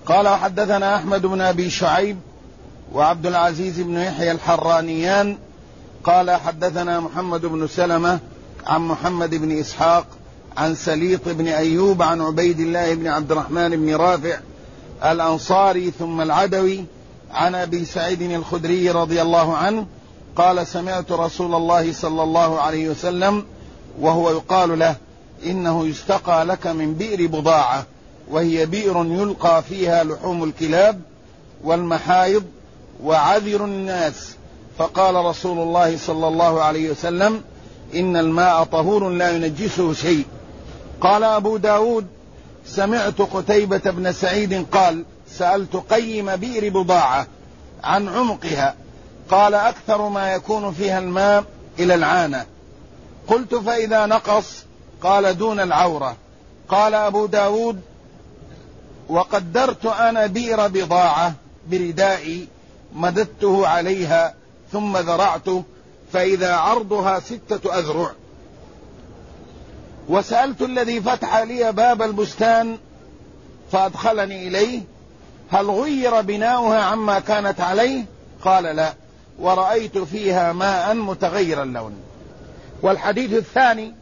قال حدثنا أحمد بن أبي شعيب وعبد العزيز بن يحيى الحرانيان قال حدثنا محمد بن سلمة عن محمد بن إسحاق عن سليط بن أيوب عن عبيد الله بن عبد الرحمن بن رافع الأنصاري ثم العدوي عن أبي سعيد الخدري رضي الله عنه قال سمعت رسول الله صلى الله عليه وسلم وهو يقال له إنه يستقى لك من بئر بضاعة، وهي بئر يلقى فيها لحوم الكلاب والمحايض وعذر الناس. فقال رسول الله صلى الله عليه وسلم إن الماء طهور لا ينجسه شيء. قال أبو داود سمعت قتيبة بن سعيد قال سألت قيم بئر بضاعة عن عمقها، قال أكثر ما يكون فيها الماء إلى العانة. قلت فإذا نقص؟ قال دون العورة. قال أبو داود وقدرت أنا بئر بضاعة بردائي مددته عليها ثم ذرعته فإذا عرضها 6 أذرع. وسألت الذي فتح لي باب البستان فأدخلني إليه هل غير بناؤها عما كانت عليه؟ قال لا، ورأيت فيها ماء متغير اللون. والحديث الثاني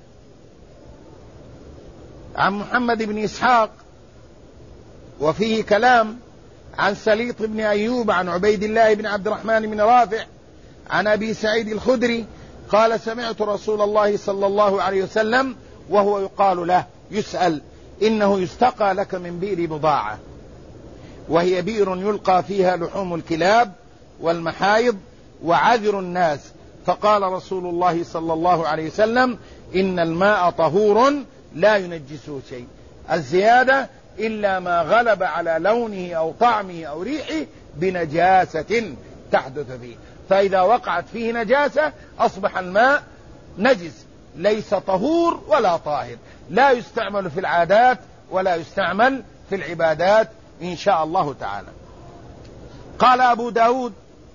عن محمد بن إسحاق وفيه كلام عن سليط بن أيوب عن عبيد الله بن عبد الرحمن بن رافع عن أبي سعيد الخدري قال سمعت رسول الله صلى الله عليه وسلم وهو يقال له يسأل إنه يستقى لك من بئر بضاعة، وهي بئر يلقى فيها لحوم الكلاب والمحايض وعذر الناس. فقال رسول الله صلى الله عليه وسلم إن الماء طهور لا ينجسه شيء، الزيادة إلا ما غلب على لونه أو طعمه أو ريحه بنجاسة تحدث فيه، فإذا وقعت فيه نجاسة أصبح الماء نجس ليس طهور ولا طاهر، لا يستعمل في العادات ولا يستعمل في العبادات إن شاء الله تعالى. قال أبو داود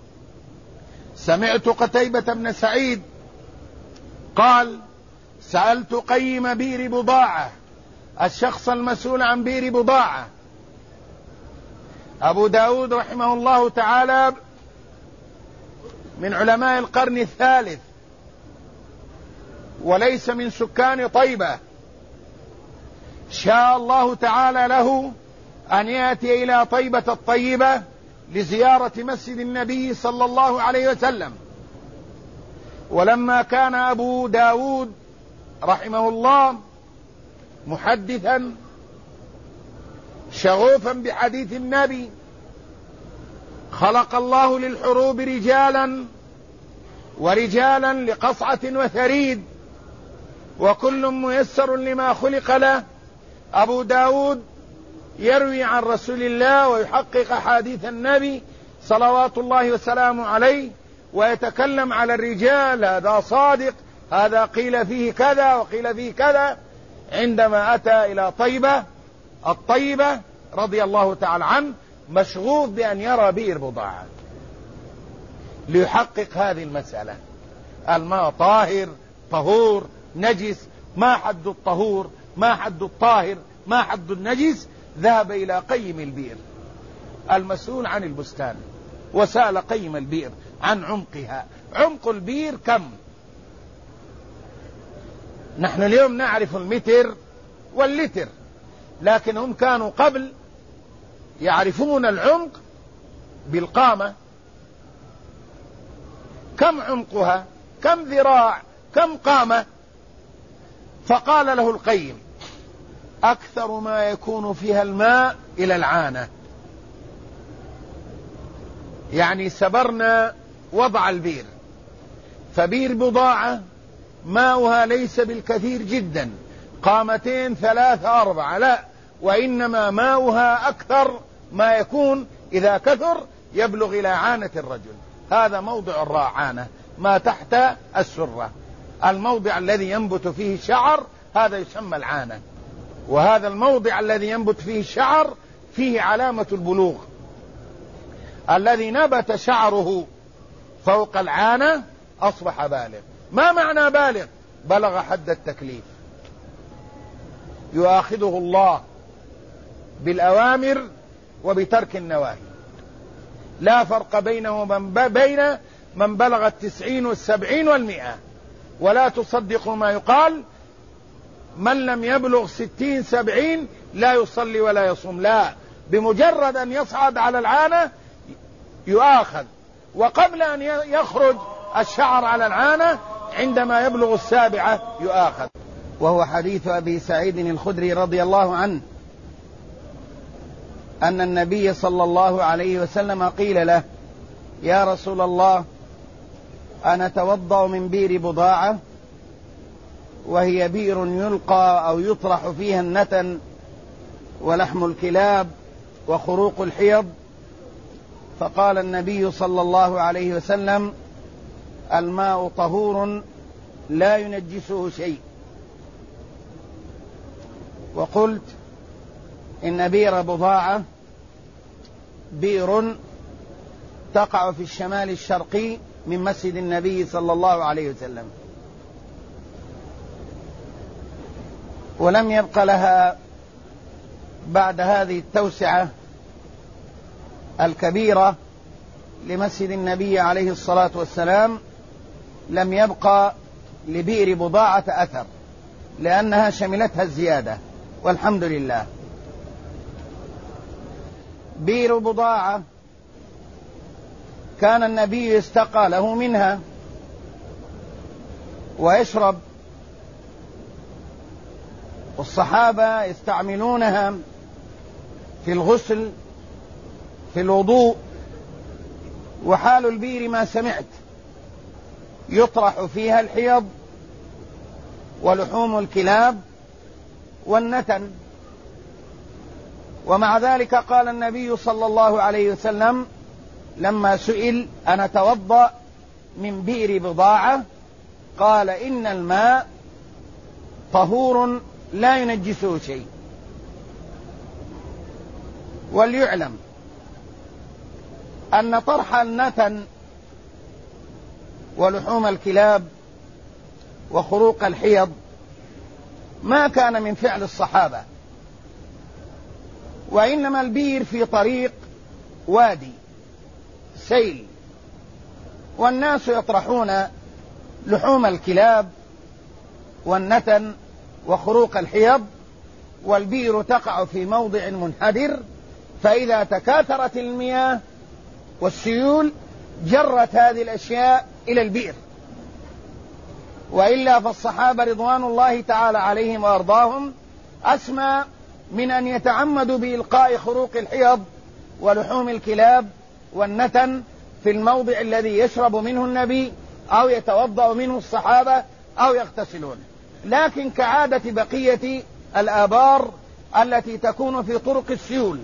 سمعت قتيبة بن سعيد قال سألت قيم بئر بضاعة، الشخص المسؤول عن بئر بضاعة. أبو داود رحمه الله تعالى من علماء القرن الثالث وليس من سكان طيبة، شاء الله تعالى له أن يأتي إلى طيبة الطيبة لزيارة مسجد النبي صلى الله عليه وسلم. ولما كان أبو داود رحمه الله محدثا شغوفا بحديث النبي خلق الله للحروب رجالا ورجالا لقصعة وثريد وكل ميسر لما خلق له. أبو داود يروي عن رسول الله ويحقق حديث النبي صلوات الله وسلامه عليه ويتكلم على الرجال، هذا صادق، هذا قيل فيه كذا وقيل فيه كذا. عندما أتى إلى طيبة الطيبة رضي الله تعالى عنه مشغوف بأن يرى بئر بضاعة ليحقق هذه المسألة، الماء طاهر طهور نجس، ما حد الطهور ما حد الطاهر ما حد النجس. ذهب إلى قيم البئر المسؤول عن البستان وسأل قيم البئر عن عمقها. عمق البئر كم؟ نحن اليوم نعرف المتر واللتر، لكن هم كانوا قبل يعرفون العمق بالقامة. كم عمقها؟ كم ذراع؟ كم قامة؟ فقال له القيم أكثر ما يكون فيها الماء إلى العانة، يعني سبرنا وضع البئر، فبئر بضاعة ماؤها ليس بالكثير جدا 2 3 4، لا، وإنما ماؤها أكثر ما يكون، إذا كثر يبلغ إلى عانة الرجل. هذا موضع الرعانة ما تحت السرة، الموضع الذي ينبت فيه الشعر هذا يسمى العانة، وهذا الموضع الذي ينبت فيه الشعر فيه علامة البلوغ. الذي نبت شعره فوق العانة أصبح بالغ. ما معنى بالغ؟ بلغ حد التكليف، يؤاخذه الله بالأوامر وبترك النواهي، لا فرق بينه وبين من بلغ 90 و70 و100. ولا تصدقوا ما يقال من لم يبلغ 60 70 لا يصلي ولا يصوم، لا، بمجرد أن يصعد على العانة يؤاخذ، وقبل أن يخرج الشعر على العانة عندما يبلغ 7 يؤاخذ. وهو حديث أبي سعيد الخدري رضي الله عنه أن النبي صلى الله عليه وسلم قيل له: يا رسول الله، أنا أتوضأ من بئر بضاعة، وهي بئر يلقى أو يطرح فيها النتن ولحم الكلاب وخروق الحيض. فقال النبي صلى الله عليه وسلم: الماء طهور لا ينجسه شيء. وقلت إن بئر بضاعة بئر تقع في الشمال الشرقي من مسجد النبي صلى الله عليه وسلم، ولم يبق لها بعد هذه التوسعة الكبيرة لمسجد النبي عليه الصلاة والسلام، لم يبق لبئر بضاعة أثر، لأنها شملتها الزيادة، والحمد لله. بئر بضاعة كان النبي يستقى له منها ويشرب، والصحابة يستعملونها في الغسل، في الوضوء. وحال البئر ما سمعت، يطرح فيها الحيض ولحوم الكلاب والنتن. ومع ذلك قال النبي صلى الله عليه وسلم لما سئل: أنا أتوضأ من بئر بضاعة؟ قال: إن الماء طهور لا ينجسه شيء. وليعلم أن طرح النتن ولحوم الكلاب وخروق الحيض ما كان من فعل الصحابة، وإنما البئر في طريق وادي سيل، والناس يطرحون لحوم الكلاب والنتن وخروق الحيض، والبئر تقع في موضع منحدر، فإذا تكاثرت المياه والسيول جرت هذه الأشياء إلى البئر. وإلا فالصحابة رضوان الله تعالى عليهم وأرضاهم أسمى من أن يتعمدوا بإلقاء خروق الحيض ولحوم الكلاب والنتن في الموضع الذي يشرب منه النبي أو يتوضأ منه الصحابة أو يغتسلون. لكن كعادة بقية الآبار التي تكون في طرق السيول،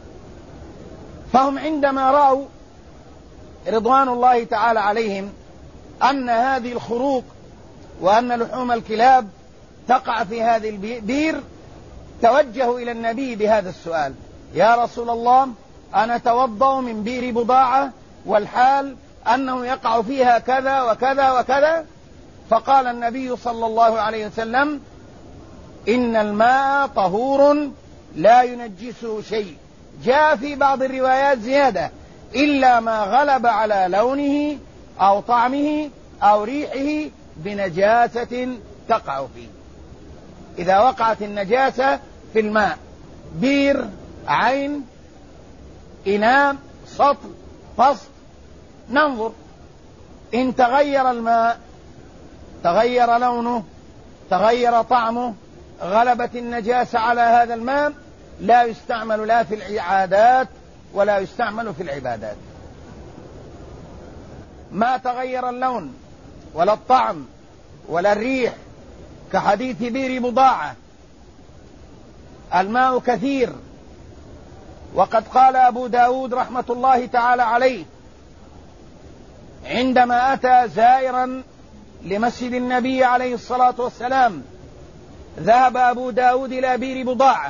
فهم عندما رأوا رضوان الله تعالى عليهم أن هذه الخروق وأن لحوم الكلاب تقع في هذه البئر، توجهوا إلى النبي بهذا السؤال: يا رسول الله، أنا أتوضأ من بئر بضاعة والحال أنه يقع فيها كذا وكذا وكذا. فقال النبي صلى الله عليه وسلم: إن الماء طهور لا ينجسه شيء. جاء في بعض الروايات زيادة: إلا ما غلب على لونه أو طعمه أو ريحه بنجاسة تقع فيه. إذا وقعت النجاسة في الماء، بير، عين، إناء، سطل، فصل، ننظر إن تغير الماء، تغير لونه، تغير طعمه، غلبت النجاسة على هذا الماء، لا يستعمل لا في العادات ولا يستعمل في العبادات. ما تغير اللون ولا الطعم ولا الريح كحديث بئر بضاعة، الماء كثير. وقد قال أبو داود رحمة الله تعالى عليه عندما أتى زائرا لمسجد النبي عليه الصلاة والسلام، ذهب أبو داود إلى بئر بضاعة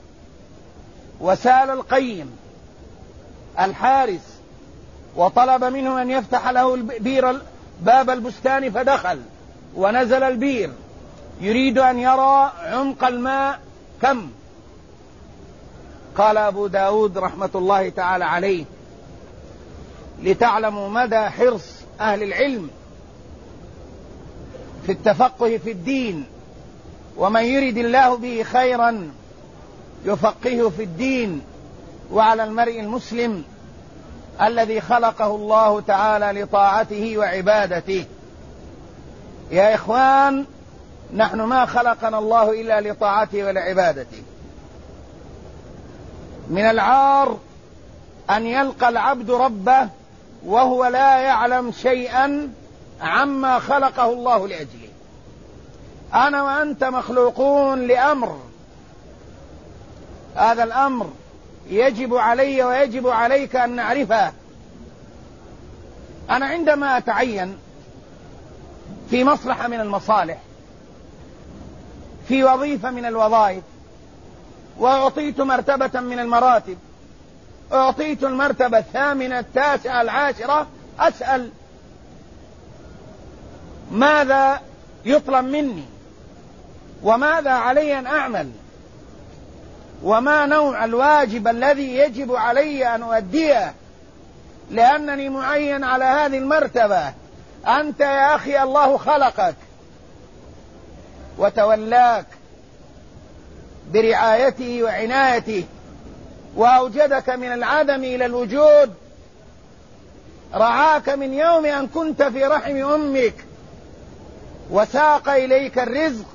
وسأل القيم الحارس وطلب منه أن يفتح له البئر باب البستان، فدخل ونزل البئر يريد أن يرى عمق الماء كم. قال أبو داود رحمة الله تعالى عليه: لتعلموا مدى حرص أهل العلم في التفقه في الدين، ومن يرد الله به خيرا يفقهه في الدين، وعلى المرء المسلم الذي خلقه الله تعالى لطاعته وعبادته. يا إخوان، نحن ما خلقنا الله إلا لطاعته ولعبادته. من العار أن يلقى العبد ربه وهو لا يعلم شيئا عما خلقه الله لأجله. أنا وأنت مخلوقون لأمر، هذا الأمر يجب علي ويجب عليك أن نعرفه. أنا عندما أتعين في مصلحة من المصالح، في وظيفة من الوظائف، وأعطيت مرتبة من المراتب، أعطيت المرتبة 8 9 10، أسأل: ماذا يطلب مني؟ وماذا علي أن أعمل؟ وما نوع الواجب الذي يجب علي أن أؤديه؟ لأنني معين على هذه المرتبة. أنت يا أخي الله خلقك وتولاك برعايته وعنايته، وأوجدك من العدم إلى الوجود، رعاك من يوم أن كنت في رحم أمك، وساق إليك الرزق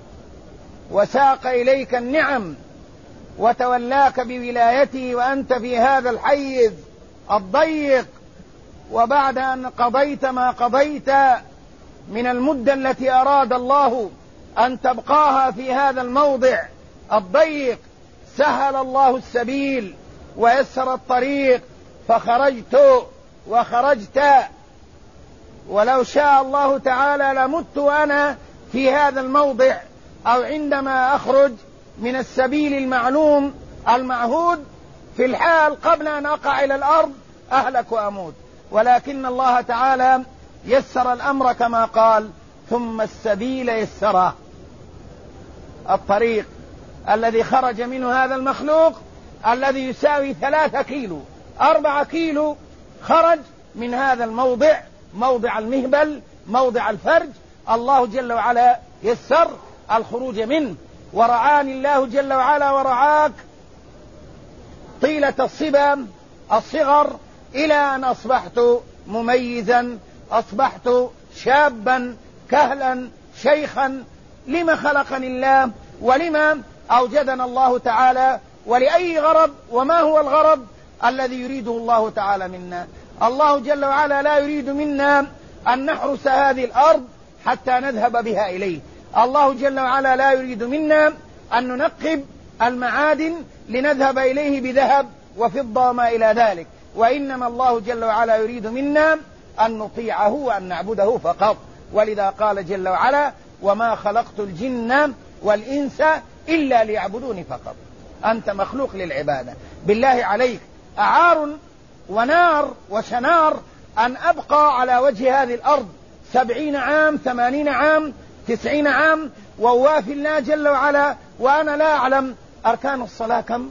وساق إليك النعم، وتولاك بولايته وأنت في هذا الحيز الضيق. وبعد أن قضيت ما قضيت من المدة التي أراد الله أن تبقاها في هذا الموضع الضيق، سهل الله السبيل ويسر الطريق، فخرجت وخرجت. ولو شاء الله تعالى لمت وأنا في هذا الموضع، أو عندما أخرج من السبيل المعلوم المعهود في الحال قبل أن أقع إلى الأرض أهلك وأموت. ولكن الله تعالى يسر الأمر كما قال: ثم السبيل يسره. الطريق الذي خرج منه هذا المخلوق الذي يساوي 3 كيلو 4 كيلو، خرج من هذا الموضع، موضع المهبل، موضع الفرج. الله جل وعلا يسر الخروج منه، ورعاني الله جل وعلا ورعاك طيلة الصغر إلى أن أصبحت مميزا، أصبحت شابا كهلا شيخا. لما خلقني الله؟ ولما أوجدنا الله تعالى؟ ولأي غرض؟ وما هو الغرض الذي يريده الله تعالى منا؟ الله جل وعلا لا يريد منا أن نحرس هذه الأرض حتى نذهب بها إليه. الله جل وعلا لا يريد منا أن ننقب المعادن لنذهب إليه بذهب وفضة وما إلى ذلك، وإنما الله جل وعلا يريد منا أن نطيعه وأن نعبده فقط. ولذا قال جل وعلا: وما خلقت الجن والإنس إلا ليعبدوني فقط. أنت مخلوق للعبادة. بالله عليك، أعار ونار وشنار أن أبقى على وجه هذه الأرض 70 عام 80 عام 90 عام ووافي الله جل وعلا وأنا لا أعلم أركان الصلاة كم؟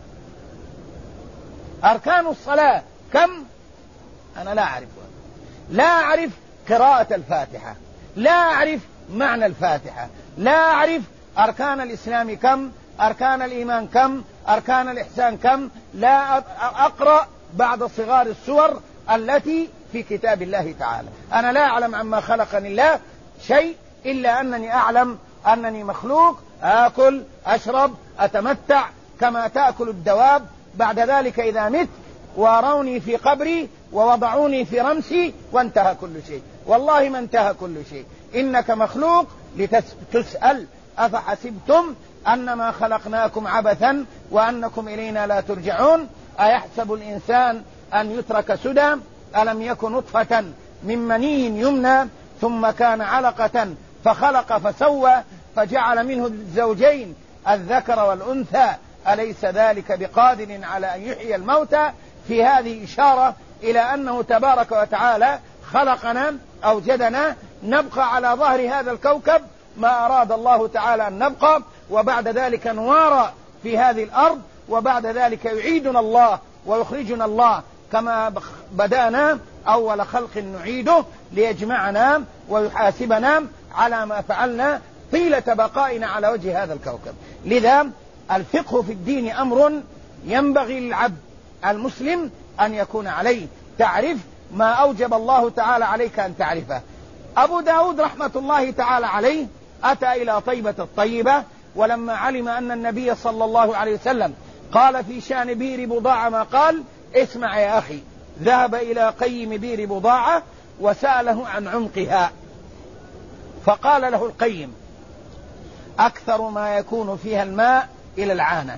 أركان الصلاة كم؟ أنا لا أعرفها. لا أعرف قراءة الفاتحة، لا أعرف معنى الفاتحة، لا أعرف أركان الإسلام كم، أركان الإيمان كم، أركان الإحسان كم. لا أقرأ بعض صغار السور التي في كتاب الله تعالى. أنا لا أعلم عما خلقني الله شيء، إلا أنني أعلم أنني مخلوق، آكل أشرب أتمتع كما تأكل الدواب. بعد ذلك إذا مت واروني في قبري ووضعوني في رمسي وانتهى كل شيء. والله ما انتهى كل شيء. إنك مخلوق لتسأل: أفحسبتم أنما خلقناكم عبثا وأنكم إلينا لا ترجعون؟ أيحسب الإنسان أن يترك سدى؟ ألم يكن نطفة من مني يمنى ثم كان علقة فخلق فسوى فجعل منه الزوجين الذكر والأنثى أليس ذلك بقادر على أن يحيي الموتى؟ في هذه إشارة إلى أنه تبارك وتعالى خلقنا أوجدنا نبقى على ظهر هذا الكوكب ما أراد الله تعالى أن نبقى، وبعد ذلك نوارى في هذه الأرض وبعد ذلك يعيدنا الله ويخرجنا الله كما بدأنا أول خلق نعيده ليجمعنا ويحاسبنا على ما فعلنا طيلة بقائنا على وجه هذا الكوكب. لذا الفقه في الدين أمر ينبغي للعبد المسلم أن يكون عليه، تعرف ما أوجب الله تعالى عليك أن تعرفه. أبو داود رحمة الله تعالى عليه أتى إلى طيبة الطيبة، ولما علم أن النبي صلى الله عليه وسلم قال في شأن بئر بضاعة ما قال: اسمع يا أخي، ذهب إلى قيم بئر بضاعة وسأله عن عمقها، فقال له القيم: أكثر ما يكون فيها الماء إلى العانة.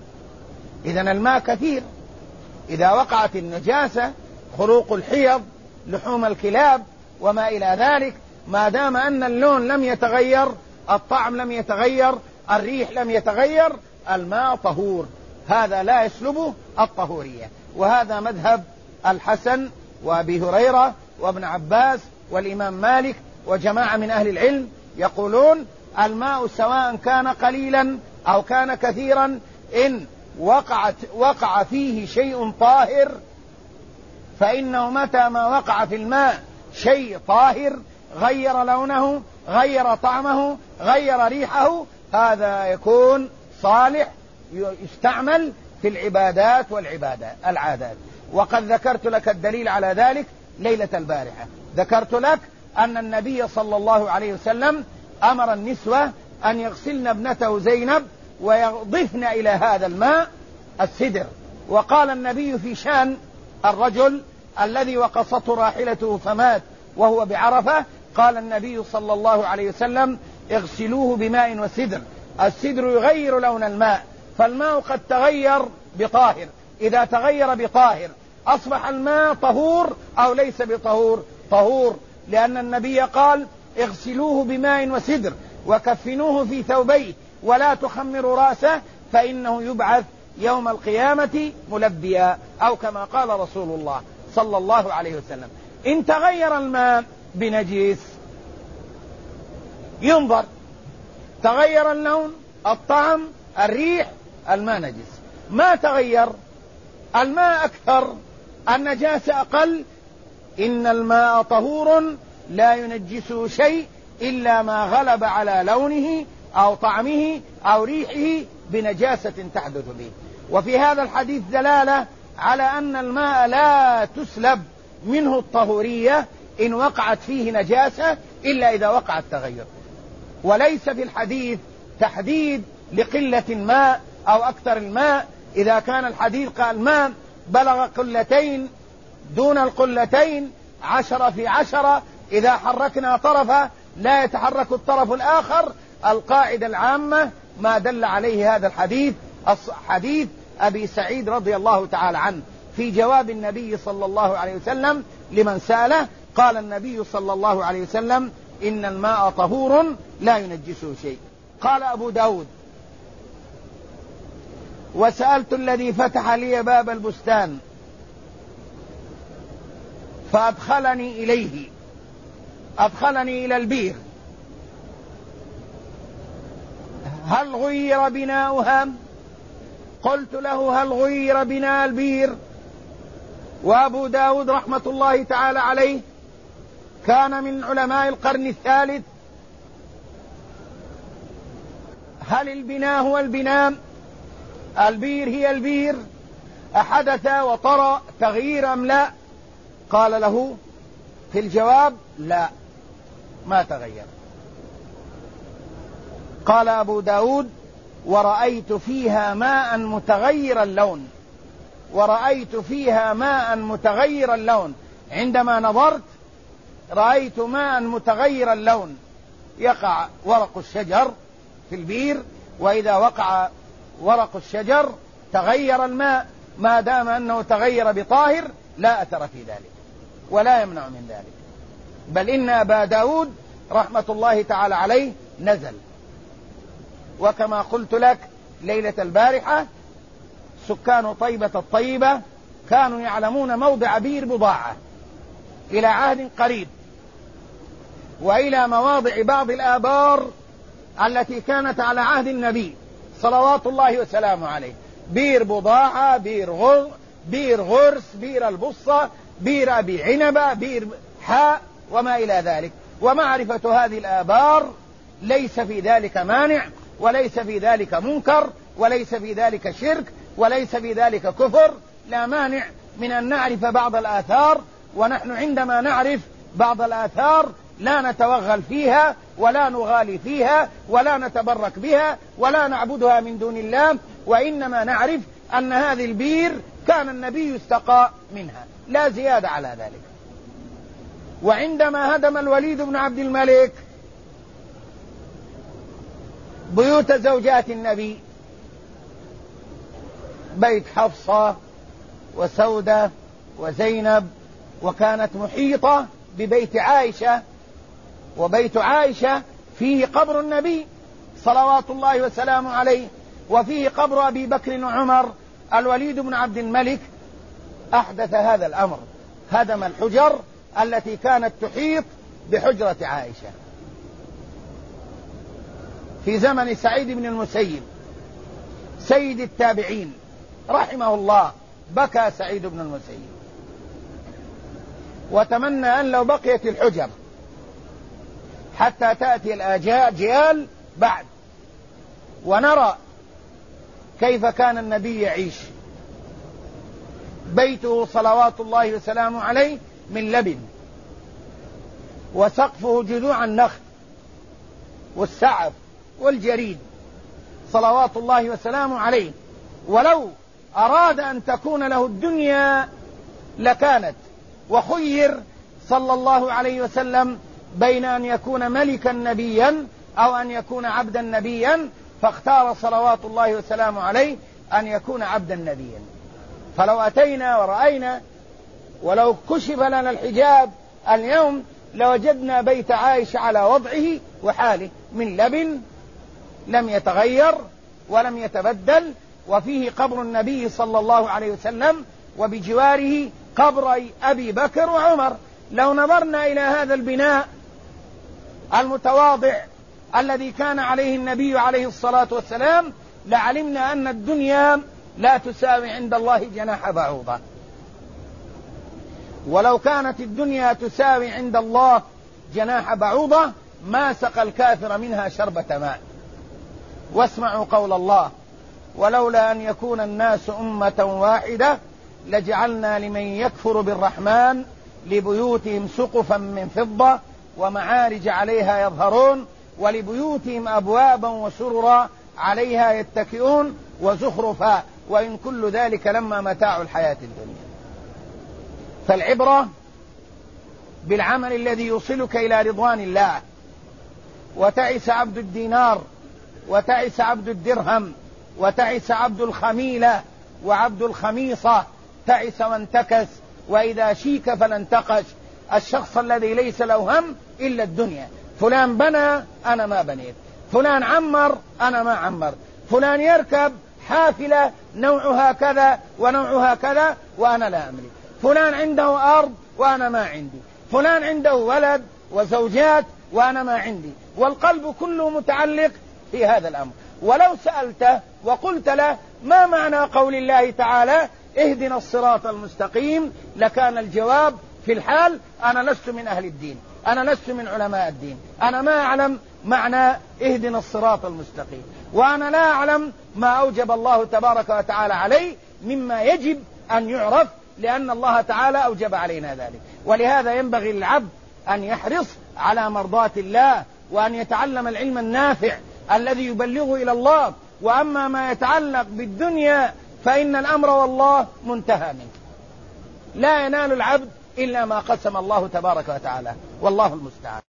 إذن الماء كثير، إذا وقعت النجاسة، خروق الحيض، لحوم الكلاب وما إلى ذلك، ما دام أن اللون لم يتغير، الطعم لم يتغير، الريح لم يتغير، الماء طهور، هذا لا يسلبه الطهورية. وهذا مذهب الحسن وأبي هريرة وابن عباس والإمام مالك وجماعة من أهل العلم، يقولون الماء سواء كان قليلا أو كان كثيرا، إن وقع فيه شيء طاهر فإنه متى ما وقع في الماء شيء طاهر غير لونه، غير طعمه، غير ريحه، هذا يكون صالح يستعمل في العبادات العادات. وقد ذكرت لك الدليل على ذلك ليلة البارحة، ذكرت لك أن النبي صلى الله عليه وسلم أمر النسوة أن يغسلن ابنته زينب ويضفن إلى هذا الماء السدر. وقال النبي في شأن الرجل الذي وقصته راحلته فمات وهو بعرفة، قال النبي صلى الله عليه وسلم: اغسلوه بماء وسدر. السدر يغير لون الماء، فالماء قد تغير بطاهر، إذا تغير بطاهر أصبح الماء طهور أو ليس بطهور؟ طهور، لأن النبي قال: اغسلوه بماء وسدر وكفنوه في ثوبيه ولا تخمروا رأسه فإنه يبعث يوم القيامة ملبيا، أو كما قال رسول الله صلى الله عليه وسلم. إن تغير الماء بنجيس ينظر، تغير اللون، الطعم، الريح، الماء نجس. ما تغير، الماء أكثر، النجاسة أقل، إن الماء طهور لا ينجسه شيء إلا ما غلب على لونه أو طعمه أو ريحه بنجاسة تحدث به. وفي هذا الحديث دلالة على أن الماء لا تسلب منه الطهورية إن وقعت فيه نجاسة إلا إذا وقع التغير. وليس في الحديث تحديد لقلة الماء أو أكثر الماء. إذا كان الحديث قال ماء بلغ قلتين دون القلتين 10 في 10، إذا حركنا طرفه لا يتحرك الطرف الآخر. القاعدة العامة ما دل عليه هذا الحديث، حديث أبي سعيد رضي الله تعالى عنه في جواب النبي صلى الله عليه وسلم لمن سأله، قال النبي صلى الله عليه وسلم: إن الماء طهور لا ينجسه شيء. قال أبو داود: وسألت الذي فتح لي باب البستان فأدخلني إليه، أدخلني إلى البير، هل غير بناؤها؟ قلت له: هل غير بناء البير؟ وأبو داود رحمة الله تعالى عليه كان من علماء القرن الثالث. هل البناء هو البناء؟ البير هي البير؟ أحدث وطرأ تغيير أم لا؟ قال له في الجواب: لا، ما تغير. قال أبو داود: ورأيت فيها ماء متغير اللون، ورأيت فيها ماء متغير اللون. عندما نظرت رأيت ماء متغير اللون، يقع ورق الشجر في البير، وإذا وقع ورق الشجر تغير الماء، ما دام أنه تغير بطاهر لا أثر في ذلك ولا يمنع من ذلك. بل إن أبا داود رحمة الله تعالى عليه نزل، وكما قلت لك ليلة البارحة سكان طيبة الطيبة كانوا يعلمون موضع بئر بضاعة إلى عهد قريب، وإلى مواضع بعض الآبار التي كانت على عهد النبي صلوات الله وسلامه عليه. بير بضاعة، بير غرس، بير البصة، بير أبي عنبة، بير حاء، وما إلى ذلك. ومعرفة هذه الآبار ليس في ذلك مانع، وليس في ذلك منكر، وليس في ذلك شرك، وليس في ذلك كفر. لا مانع من أن نعرف بعض الآثار، ونحن عندما نعرف بعض الآثار لا نتوغل فيها ولا نغالي فيها ولا نتبرك بها ولا نعبدها من دون الله، وإنما نعرف أن هذه البير كان النبي يستقى منها، لا زيادة على ذلك. وعندما هدم الوليد بن عبد الملك بيوت زوجات النبي، بيت حفصة وسودة وزينب، وكانت محيطة ببيت عائشة، وبيت عائشة فيه قبر النبي صلوات الله وسلامه عليه، وفيه قبر أبي بكر وعمر. الوليد بن عبد الملك أحدث هذا الأمر، هدم الحجر التي كانت تحيط بحجرة عائشة في زمن سعيد بن المسيب سيد التابعين رحمه الله. بكى سعيد بن المسيب وتمنى أن لو بقيت الحجر حتى تأتي الأجيال بعد ونرى كيف كان النبي يعيش. بيته صلوات الله وسلامه عليه من لبن، وسقفه جذوع النخل والسعف والجريد صلوات الله وسلامه عليه. ولو أراد أن تكون له الدنيا لكانت، وخير صلى الله عليه وسلم بين أن يكون ملكا نبيا أو أن يكون عبدا نبيا، فاختار صلوات الله وسلامه عليه أن يكون عبدا نبيا. فلو أتينا ورأينا ولو كشف لنا الحجاب اليوم لوجدنا بيت عائشة على وضعه وحاله من لبن لم يتغير ولم يتبدل، وفيه قبر النبي صلى الله عليه وسلم، وبجواره قبر أبي بكر وعمر. لو نظرنا إلى هذا البناء المتواضع الذي كان عليه النبي عليه الصلاة والسلام لعلمنا أن الدنيا لا تساوي عند الله جناح بعوضة. ولو كانت الدنيا تساوي عند الله جناح بعوضة ما سقى الكافر منها شربة ماء. واسمعوا قول الله: ولولا أن يكون الناس أمة واحدة لجعلنا لمن يكفر بالرحمن لبيوتهم سقفا من فضة ومعارج عليها يظهرون ولبيوتهم أبوابا وسررا عليها يتكئون وزخرفا وإن كل ذلك لما متاع الحياة الدنيا. فالعبرة بالعمل الذي يوصلك إلى رضوان الله. وتعس عبد الدينار، وتعس عبد الدرهم، وتعس عبد الخميلة وعبد الخميصة، تعس وانتكس، وإذا شيك فلا انتقش. الشخص الذي ليس له هم إلا الدنيا. فلان بنى أنا ما بنيت، فلان عمر أنا ما عمر، فلان يركب حافلة نوعها كذا ونوعها كذا وأنا لا أملك، فلان عنده أرض وأنا ما عندي، فلان عنده ولد وزوجات وأنا ما عندي. والقلب كله متعلق في هذا الأمر. ولو سألته وقلت له ما معنى قول الله تعالى اهدنا الصراط المستقيم لكان الجواب في الحال أنا لست من أهل الدين، أنا لست من علماء الدين، أنا ما أعلم معنى اهدنا الصراط المستقيم، وأنا لا أعلم ما أوجب الله تبارك وتعالى عليه مما يجب أن يعرف، لأن الله تعالى أوجب علينا ذلك. ولهذا ينبغي للعبد أن يحرص على مرضاة الله، وأن يتعلم العلم النافع الذي يبلغه إلى الله. وأما ما يتعلق بالدنيا فإن الأمر والله منتهى منه، لا ينال العبد إلا ما قسم الله تبارك وتعالى، والله المستعان.